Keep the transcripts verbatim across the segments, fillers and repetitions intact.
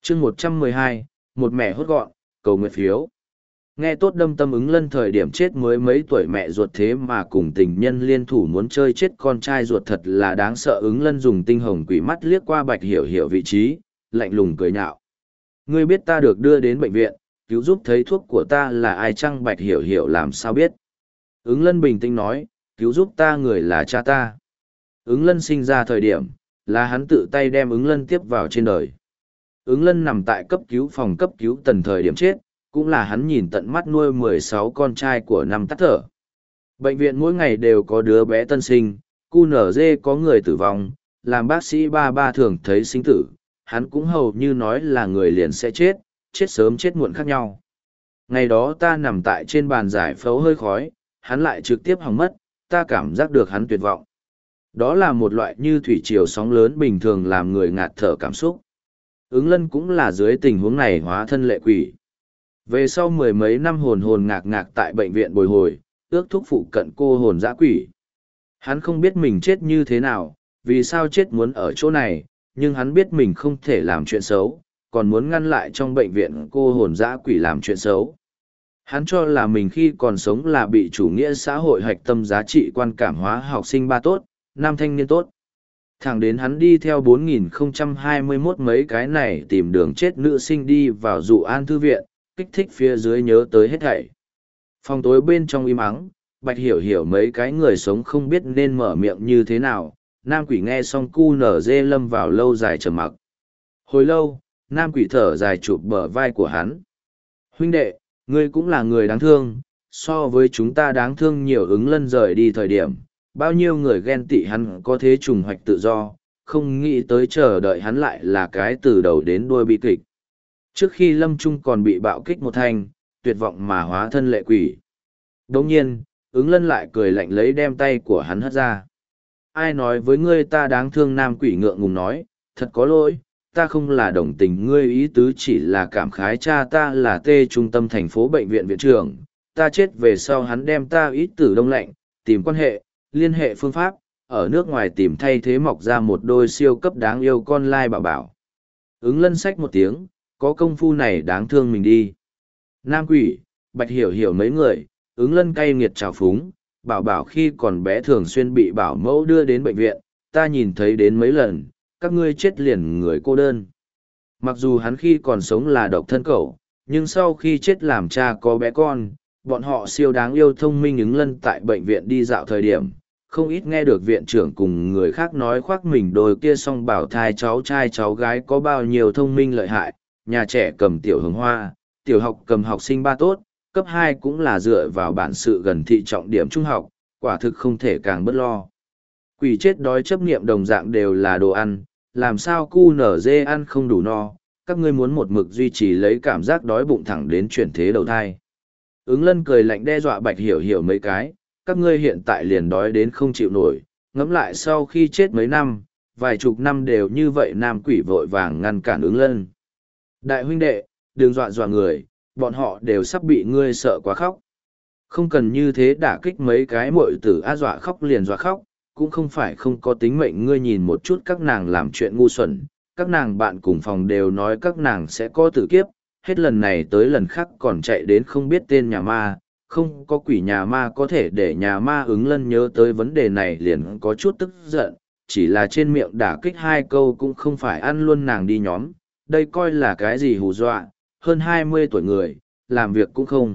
chương một trăm mười hai, một mẹ hốt gọn, cầu nguyện phiếu. Nghe tốt đâm tâm ứng lân thời điểm chết mới mấy tuổi mẹ ruột thế mà cùng tình nhân liên thủ muốn chơi chết con trai ruột thật là đáng sợ. Ứng lân dùng tinh hồng quỷ mắt liếc qua Bạch Hiểu Hiểu vị trí, lạnh lùng cười nhạo. Ngươi biết ta được đưa đến bệnh viện, cứu giúp thấy thuốc của ta là ai chăng? Bạch Hiểu Hiểu làm sao biết? Ứng lân bình tĩnh nói, cứu giúp ta người là cha ta. Ứng lân sinh ra thời điểm, là hắn tự tay đem ứng lân tiếp vào trên đời. Ứng lân nằm tại cấp cứu phòng cấp cứu tần thời điểm chết, cũng là hắn nhìn tận mắt nuôi mười sáu con trai của năm tắt thở. Bệnh viện mỗi ngày đều có đứa bé tân sinh, cu nở dê có người tử vong, làm bác sĩ ba ba thường thấy sinh tử, hắn cũng hầu như nói là người liền sẽ chết, chết sớm chết muộn khác nhau. Ngày đó ta nằm tại trên bàn giải phẫu hơi khói, hắn lại trực tiếp hỏng mất, ta cảm giác được hắn tuyệt vọng. Đó là một loại như thủy triều sóng lớn bình thường làm người ngạt thở cảm xúc. Ứng lân cũng là dưới tình huống này hóa thân lệ quỷ. Về sau mười mấy năm hồn hồn ngạc ngạc tại bệnh viện bồi hồi, ước thúc phụ cận cô hồn dã quỷ. Hắn không biết mình chết như thế nào, vì sao chết muốn ở chỗ này, nhưng hắn biết mình không thể làm chuyện xấu, còn muốn ngăn lại trong bệnh viện cô hồn dã quỷ làm chuyện xấu. Hắn cho là mình khi còn sống là bị chủ nghĩa xã hội hạch tâm giá trị quan cảm hóa học sinh ba tốt, nam thanh niên tốt. Thẳng đến hắn đi theo bốn nghìn không trăm hai mươi mốt mấy cái này tìm đường chết nữ sinh đi vào dụ an thư viện, kích thích phía dưới nhớ tới hết thảy. Phòng tối bên trong im ắng, Bạch Hiểu Hiểu mấy cái người sống không biết nên mở miệng như thế nào, nam quỷ nghe xong cu nở dê lâm vào lâu dài trầm mặc. Hồi lâu, nam quỷ thở dài chụp bờ vai của hắn. Huynh đệ, ngươi cũng là người đáng thương, so với chúng ta đáng thương nhiều. Ứng lân rời đi thời điểm, bao nhiêu người ghen tị hắn có thế trùng hoạch tự do, không nghĩ tới chờ đợi hắn lại là cái từ đầu đến đuôi bi kịch. Trước khi lâm trung còn bị bạo kích một thanh, tuyệt vọng mà hóa thân lệ quỷ. Đồng nhiên, ứng lân lại cười lạnh lấy đem tay của hắn hất ra. Ai nói với ngươi ta đáng thương? Nam quỷ ngượng ngùng nói, thật có lỗi, ta không là đồng tình ngươi, ý tứ chỉ là cảm khái cha ta là tê trung tâm thành phố bệnh viện viện trưởng, ta chết về sau hắn đem ta ít tử đông lạnh, tìm quan hệ, liên hệ phương pháp, ở nước ngoài tìm thay thế mọc ra một đôi siêu cấp đáng yêu con lai bảo bảo. Ứng lân sách một tiếng, có công phu này đáng thương mình đi. Nam quỷ, Bạch Hiểu Hiểu mấy người, ứng lân cay nghiệt trào phúng, bảo bảo khi còn bé thường xuyên bị bảo mẫu đưa đến bệnh viện, ta nhìn thấy đến mấy lần, các ngươi chết liền người cô đơn. Mặc dù hắn khi còn sống là độc thân cẩu, nhưng sau khi chết làm cha có bé con, bọn họ siêu đáng yêu thông minh. Ứng lân tại bệnh viện đi dạo thời điểm, không ít nghe được viện trưởng cùng người khác nói khoác mình đôi kia song bảo thai cháu trai cháu gái có bao nhiêu thông minh lợi hại, nhà trẻ cầm tiểu hướng hoa, tiểu học cầm học sinh ba tốt, cấp hai cũng là dựa vào bản sự gần thị trọng điểm trung học, quả thực không thể càng bất lo. Quỷ chết đói chấp niệm đồng dạng đều là đồ ăn, làm sao cu nở dê ăn không đủ no, các ngươi muốn một mực duy trì lấy cảm giác đói bụng thẳng đến chuyển thế đầu thai. Ứng lân cười lạnh đe dọa Bạch Hiểu Hiểu mấy cái, các ngươi hiện tại liền đói đến không chịu nổi, ngẫm lại sau khi chết mấy năm, vài chục năm đều như vậy. Nam quỷ vội vàng ngăn cản ứng lân. Đại huynh đệ, đừng dọa dọa người, bọn họ đều sắp bị ngươi sợ quá khóc. Không cần như thế đả kích mấy cái muội tử a, dọa khóc liền dọa khóc, cũng không phải không có tính mệnh. Ngươi nhìn một chút các nàng làm chuyện ngu xuẩn, các nàng bạn cùng phòng đều nói các nàng sẽ có tử kiếp, hết lần này tới lần khác còn chạy đến không biết tên nhà ma, không có quỷ nhà ma có thể để nhà ma. Ứng lân nhớ tới vấn đề này liền có chút tức giận, chỉ là trên miệng đả kích hai câu cũng không phải ăn luôn nàng đi nhóm, đây coi là cái gì hù dọa, hơn hai mươi tuổi người, làm việc cũng không.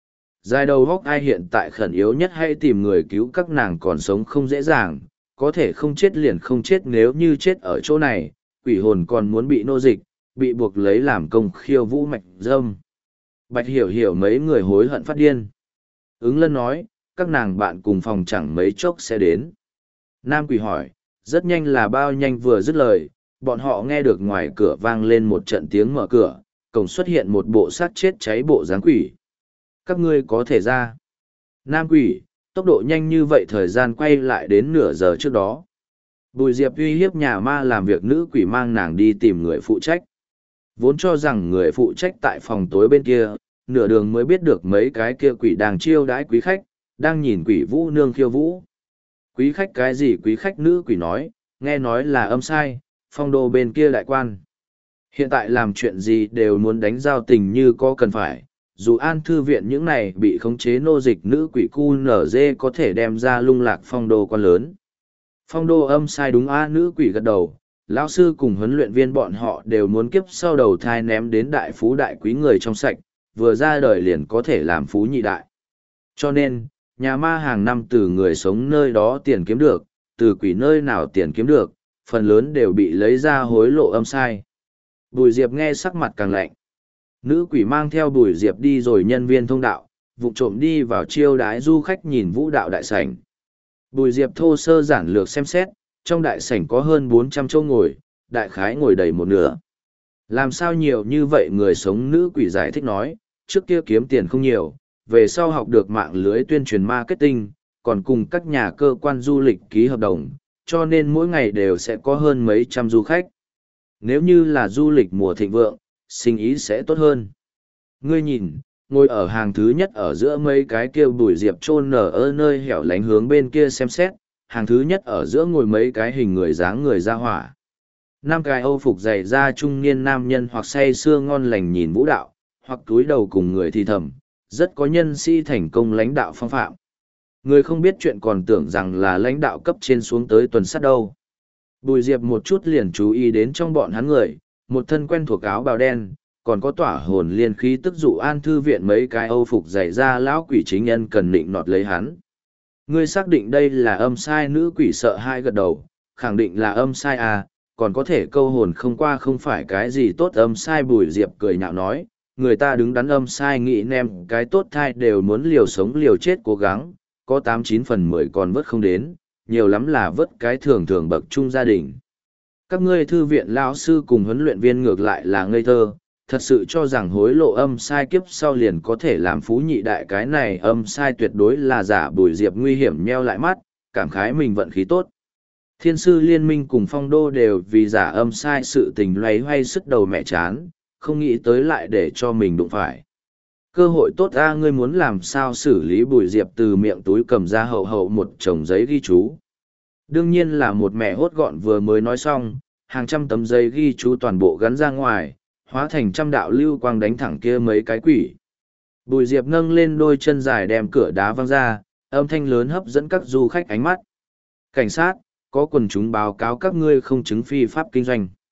Dài đầu góc ai hiện tại khẩn yếu nhất hay tìm người cứu các nàng còn sống không dễ dàng, có thể không chết liền không chết, nếu như chết ở chỗ này, quỷ hồn còn muốn bị nô dịch, bị buộc lấy làm công khiêu vũ mạch dâm. Bạch Hiểu Hiểu mấy người hối hận phát điên. Ứng lân nói, các nàng bạn cùng phòng chẳng mấy chốc sẽ đến. Nam quỷ hỏi, rất nhanh là bao nhanh? Vừa dứt lời, bọn họ nghe được ngoài cửa vang lên một trận tiếng mở cửa, cổng xuất hiện một bộ xác chết cháy bộ dáng quỷ. Các ngươi có thể ra. Nam quỷ, tốc độ nhanh như vậy? Thời gian quay lại đến nửa giờ trước đó. Bùi Diệp uy hiếp nhà ma làm việc nữ quỷ mang nàng đi tìm người phụ trách. Vốn cho rằng người phụ trách tại phòng tối bên kia, nửa đường mới biết được mấy cái kia quỷ đang chiêu đãi quý khách, đang nhìn quỷ vũ nương khiêu vũ. Quý khách cái gì quý khách? Nữ quỷ nói, nghe nói là âm sai, phong đô bên kia đại quan. Hiện tại làm chuyện gì đều muốn đánh giao tình như có cần phải, dù an thư viện những này bị khống chế nô dịch nữ quỷ cu nở dê có thể đem ra lung lạc phong đô quan lớn. Phong đô âm sai đúng a, nữ quỷ gật đầu, lão sư cùng huấn luyện viên bọn họ đều muốn kiếp sau đầu thai ném đến đại phú đại quý người trong sạch, vừa ra đời liền có thể làm phú nhị đại. Cho nên, nhà ma hàng năm từ người sống nơi đó tiền kiếm được, từ quỷ nơi nào tiền kiếm được, phần lớn đều bị lấy ra hối lộ âm sai. Bùi Diệp nghe sắc mặt càng lạnh. Nữ quỷ mang theo Bùi Diệp đi rồi nhân viên thông đạo, vụng trộm đi vào chiêu đái du khách nhìn vũ đạo đại sảnh. Bùi Diệp thô sơ giản lược xem xét, trong đại sảnh có hơn bốn trăm chỗ ngồi, đại khái ngồi đầy một nửa. Làm sao nhiều như vậy người sống, nữ quỷ giải thích nói, trước kia kiếm tiền không nhiều, về sau học được mạng lưới tuyên truyền marketing, còn cùng các nhà cơ quan du lịch ký hợp đồng, cho nên mỗi ngày đều sẽ có hơn mấy trăm du khách. Nếu như là du lịch mùa thịnh vượng, sinh ý sẽ tốt hơn. Ngươi nhìn, ngồi ở hàng thứ nhất ở giữa mấy cái kia Bùi Diệp chôn nở ở nơi hẻo lánh hướng bên kia xem xét, hàng thứ nhất ở giữa ngồi mấy cái hình người dáng người ra hỏa. Năm cái Âu phục dày da trung niên nam nhân hoặc say sưa ngon lành nhìn vũ đạo, hoặc túi đầu cùng người thì thầm, rất có nhân sĩ thành công lãnh đạo phong phạm. Người không biết chuyện còn tưởng rằng là lãnh đạo cấp trên xuống tới tuần sát đâu. Bùi Diệp một chút liền chú ý đến trong bọn hắn người, một thân quen thuộc áo bào đen, còn có tỏa hồn liên khí tức dụ an thư viện mấy cái Âu phục dày da lão quỷ chính nhân cần định nọt lấy hắn. Ngươi xác định đây là âm sai, nữ quỷ sợ hai gật đầu, khẳng định là âm sai à, còn có thể câu hồn không qua không phải cái gì tốt âm sai. Bùi Diệp cười nhạo nói, người ta đứng đắn âm sai nghĩ nem cái tốt thai đều muốn liều sống liều chết cố gắng, có tám chín phần mười còn vớt không đến, nhiều lắm là vớt cái thường thường bậc trung gia đình. Các ngươi thư viện lão sư cùng huấn luyện viên ngược lại là ngây thơ, thật sự cho rằng hối lộ âm sai kiếp sau liền có thể làm phú nhị đại, cái này âm sai tuyệt đối là giả. Bùi Diệp nguy hiểm nheo lại mắt, cảm khái mình vận khí tốt. Thiên sư liên minh cùng phong đô đều vì giả âm sai sự tình loay hoay sức đầu mẹ chán, không nghĩ tới lại để cho mình đụng phải. Cơ hội tốt a, ngươi muốn làm sao xử lý? Bùi Diệp từ miệng túi cầm ra hậu hậu một chồng giấy ghi chú. Đương nhiên là một mẹ hốt gọn, vừa mới nói xong, hàng trăm tấm giấy ghi chú toàn bộ gắn ra ngoài, hóa thành trăm đạo lưu quang đánh thẳng kia mấy cái quỷ. Bùi Diệp nâng lên đôi chân dài đem cửa đá văng ra, âm thanh lớn hấp dẫn các du khách ánh mắt. Cảnh sát, có quần chúng báo cáo các ngươi không chứng phi pháp kinh doanh.